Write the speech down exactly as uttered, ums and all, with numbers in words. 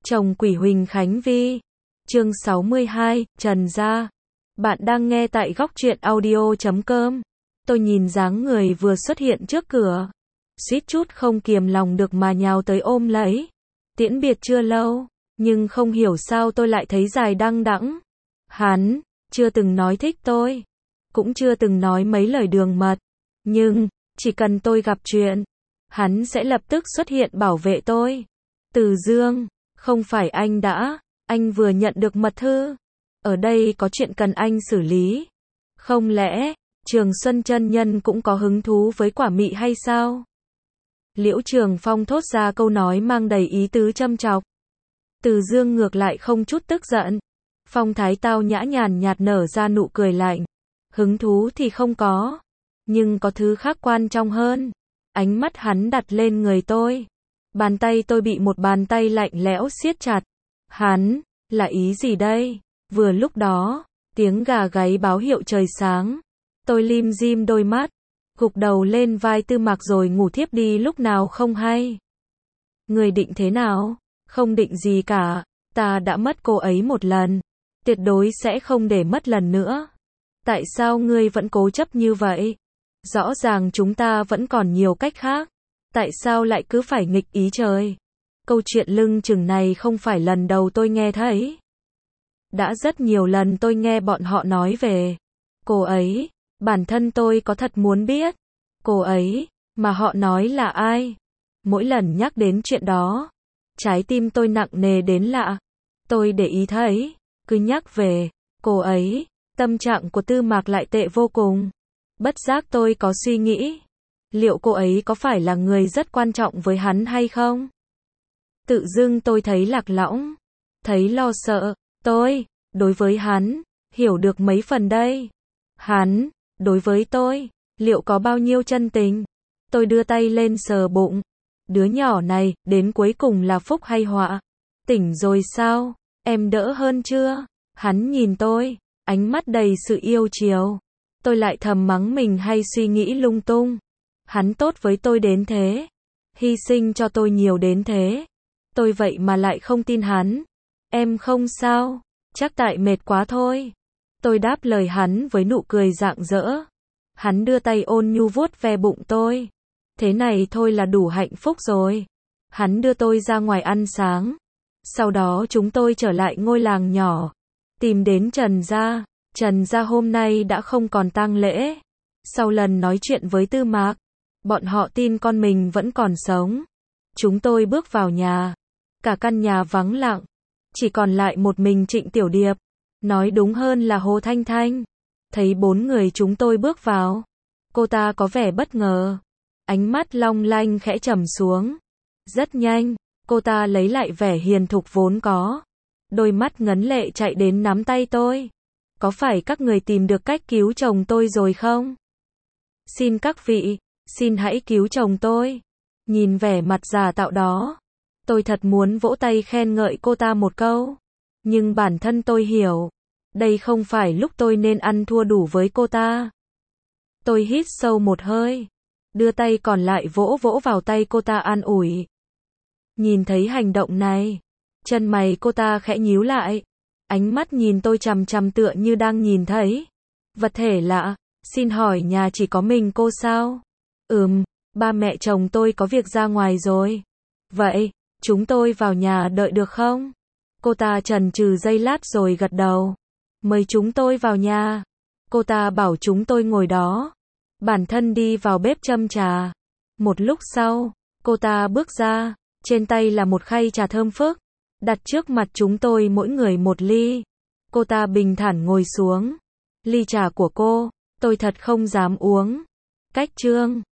Chồng Quỷ Huỳnh Khánh Vi. Chương sáu mươi hai, Trần Gia. Bạn đang nghe tại góc truyện audio chấm com. Tôi nhìn dáng người vừa xuất hiện trước cửa, suýt chút không kiềm lòng được mà nhào tới ôm lấy. Tiễn biệt chưa lâu, nhưng không hiểu sao tôi lại thấy dài đăng đẵng. Hắn chưa từng nói thích tôi, cũng chưa từng nói mấy lời đường mật, nhưng chỉ cần tôi gặp chuyện, hắn sẽ lập tức xuất hiện bảo vệ tôi. Từ Dương, không phải anh đã, anh vừa nhận được mật thư. Ở đây có chuyện cần anh xử lý. Không lẽ, Trường Xuân chân nhân cũng có hứng thú với quả mị hay sao? Liễu Trường Phong thốt ra câu nói mang đầy ý tứ châm chọc. Từ Dương ngược lại không chút tức giận. Phong thái tao nhã nhàn nhạt nở ra nụ cười lạnh. Hứng thú thì không có, nhưng có thứ khác quan trọng hơn. Ánh mắt hắn đặt lên người tôi. Bàn tay tôi bị một bàn tay lạnh lẽo siết chặt. Hắn, là ý gì đây? Vừa lúc đó, tiếng gà gáy báo hiệu trời sáng. Tôi lim dim đôi mắt, gục đầu lên vai Tư Mạc rồi ngủ thiếp đi lúc nào không hay. Người định thế nào? Không định gì cả, ta đã mất cô ấy một lần, tuyệt đối sẽ không để mất lần nữa. Tại sao ngươi vẫn cố chấp như vậy? Rõ ràng chúng ta vẫn còn nhiều cách khác, tại sao lại cứ phải nghịch ý trời? Câu chuyện lưng chừng này không phải lần đầu tôi nghe thấy. Đã rất nhiều lần tôi nghe bọn họ nói về cô ấy, bản thân tôi có thật muốn biết cô ấy mà họ nói là ai. Mỗi lần nhắc đến chuyện đó, trái tim tôi nặng nề đến lạ. Tôi để ý thấy, cứ nhắc về cô ấy, tâm trạng của Tư Mạc lại tệ vô cùng. Bất giác tôi có suy nghĩ, liệu cô ấy có phải là người rất quan trọng với hắn hay không? Tự dưng tôi thấy lạc lõng, thấy lo sợ. Tôi, đối với hắn, hiểu được mấy phần đây. Hắn, đối với tôi, liệu có bao nhiêu chân tình? Tôi đưa tay lên sờ bụng. Đứa nhỏ này, đến cuối cùng là phúc hay họa? Tỉnh rồi sao? Em đỡ hơn chưa? Hắn nhìn tôi, ánh mắt đầy sự yêu chiều. Tôi lại thầm mắng mình hay suy nghĩ lung tung. Hắn tốt với tôi đến thế, hy sinh cho tôi nhiều đến thế. Tôi vậy mà lại không tin hắn. Em không sao, chắc tại mệt quá thôi. Tôi đáp lời hắn với nụ cười rạng rỡ. Hắn đưa tay ôn nhu vuốt ve bụng tôi. Thế này thôi là đủ hạnh phúc rồi. Hắn đưa tôi ra ngoài ăn sáng. Sau đó chúng tôi trở lại ngôi làng nhỏ, tìm đến Trần Gia. Trần Gia hôm nay đã không còn tang lễ. Sau lần nói chuyện với Tư Mạc, bọn họ tin con mình vẫn còn sống. Chúng tôi bước vào nhà. Cả căn nhà vắng lặng, chỉ còn lại một mình Trịnh Tiểu Điệp, nói đúng hơn là Hồ Thanh Thanh. Thấy bốn người chúng tôi bước vào, cô ta có vẻ bất ngờ, ánh mắt long lanh khẽ trầm xuống. Rất nhanh, cô ta lấy lại vẻ hiền thục vốn có, đôi mắt ngấn lệ chạy đến nắm tay tôi. Có phải các người tìm được cách cứu chồng tôi rồi không? Xin các vị, xin hãy cứu chồng tôi. Nhìn vẻ mặt giả tạo đó, tôi thật muốn vỗ tay khen ngợi cô ta một câu. Nhưng bản thân tôi hiểu, đây không phải lúc tôi nên ăn thua đủ với cô ta. Tôi hít sâu một hơi, đưa tay còn lại vỗ vỗ vào tay cô ta an ủi. Nhìn thấy hành động này, chân mày cô ta khẽ nhíu lại, ánh mắt nhìn tôi chằm chằm tựa như đang nhìn thấy vật thể lạ. Xin hỏi nhà chỉ có mình cô sao? Ừm, ba mẹ chồng tôi có việc ra ngoài rồi. Vậy, chúng tôi vào nhà đợi được không? Cô ta chần chừ giây lát rồi gật đầu. Mời chúng tôi vào nhà. Cô ta bảo chúng tôi ngồi đó, bản thân đi vào bếp châm trà. Một lúc sau, cô ta bước ra, trên tay là một khay trà thơm phức, đặt trước mặt chúng tôi mỗi người một ly. Cô ta bình thản ngồi xuống. Ly trà của cô, tôi thật không dám uống. Cách chương